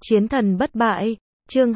Chiến thần bất bại, chương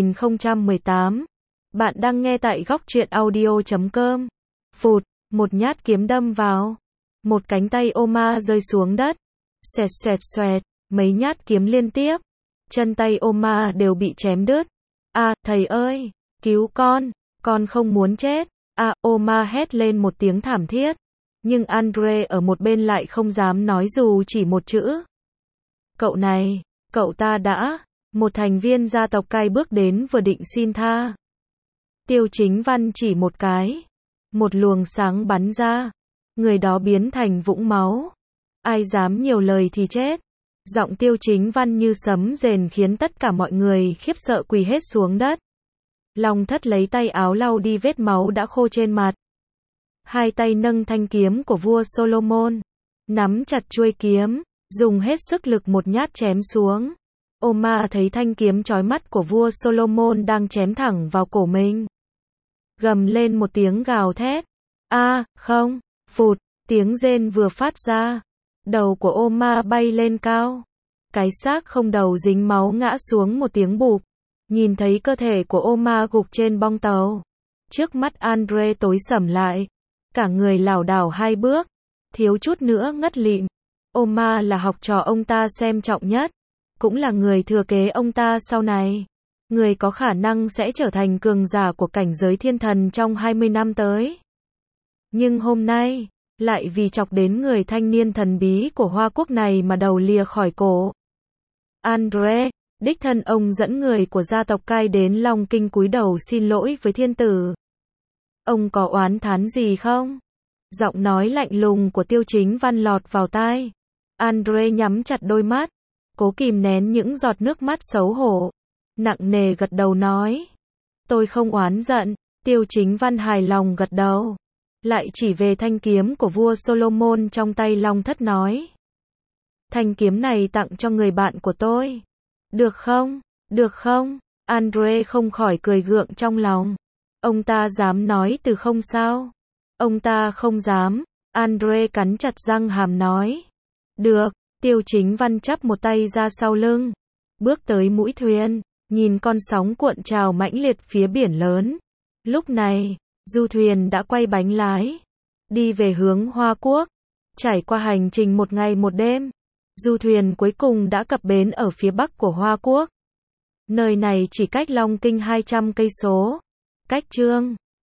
2018. Bạn đang nghe tại góc truyện audio.com. Phụt, một nhát kiếm đâm vào. Một cánh tay Oma rơi xuống đất. Xoẹt xoẹt xoẹt, mấy nhát kiếm liên tiếp. Chân tay Oma đều bị chém đứt. À, thầy ơi, cứu con không muốn chết. À, Oma hét lên một tiếng thảm thiết. Nhưng Andre ở một bên lại không dám nói dù chỉ một chữ. Cậu này, cậu ta đã, một thành viên gia tộc cai bước đến vừa định xin tha. Tiêu Chính Văn chỉ một cái. Một luồng sáng bắn ra. Người đó biến thành vũng máu. Ai dám nhiều lời thì chết. Giọng Tiêu Chính Văn như sấm rền khiến tất cả mọi người khiếp sợ quỳ hết xuống đất. Long Thất lấy tay áo lau đi vết máu đã khô trên mặt. Hai tay nâng thanh kiếm của vua Solomon. Nắm chặt chuôi kiếm. Dùng hết sức lực một nhát chém xuống. Oma thấy thanh kiếm chói mắt của vua Solomon đang chém thẳng vào cổ mình. Gầm lên một tiếng gào thét. A, không, phụt, tiếng rên vừa phát ra. Đầu của Oma bay lên cao. Cái xác không đầu dính máu ngã xuống một tiếng bụp. Nhìn thấy cơ thể của Oma gục trên bong tàu. Trước mắt Andre tối sầm lại. Cả người lảo đảo hai bước. Thiếu chút nữa ngất lịm. Oma là học trò ông ta xem trọng nhất. Cũng là người thừa kế ông ta sau này. Người có khả năng sẽ trở thành cường giả của cảnh giới thiên thần trong 20 năm tới. Nhưng hôm nay, lại vì chọc đến người thanh niên thần bí của Hoa Quốc này mà đầu lìa khỏi cổ. Andre, đích thân ông dẫn người của gia tộc cai đến Long Kinh cúi đầu xin lỗi với thiên tử. Ông có oán thán gì không? Giọng nói lạnh lùng của Tiêu Chính Văn lọt vào tai. Andre nhắm chặt đôi mắt, cố kìm nén những giọt nước mắt xấu hổ. Nặng nề gật đầu nói. Tôi không oán giận. Tiêu Chính Văn hài lòng gật đầu. Lại chỉ về thanh kiếm của vua Solomon trong tay Long Thất nói. Thanh kiếm này tặng cho người bạn của tôi. Được không? Được không? Andre không khỏi cười gượng trong lòng. Ông ta dám nói từ không sao? Ông ta không dám. Andre cắn chặt răng hàm nói. Được. Tiêu Chính Văn chắp một tay ra sau lưng. Bước tới mũi thuyền. Nhìn con sóng cuộn trào mãnh liệt phía biển lớn. Lúc này, du thuyền đã quay bánh lái. Đi về hướng Hoa Quốc. Trải qua hành trình một ngày một đêm. Du thuyền cuối cùng đã cập bến ở phía bắc của Hoa Quốc. Nơi này chỉ cách Long Kinh 200 cây số. Cách Chương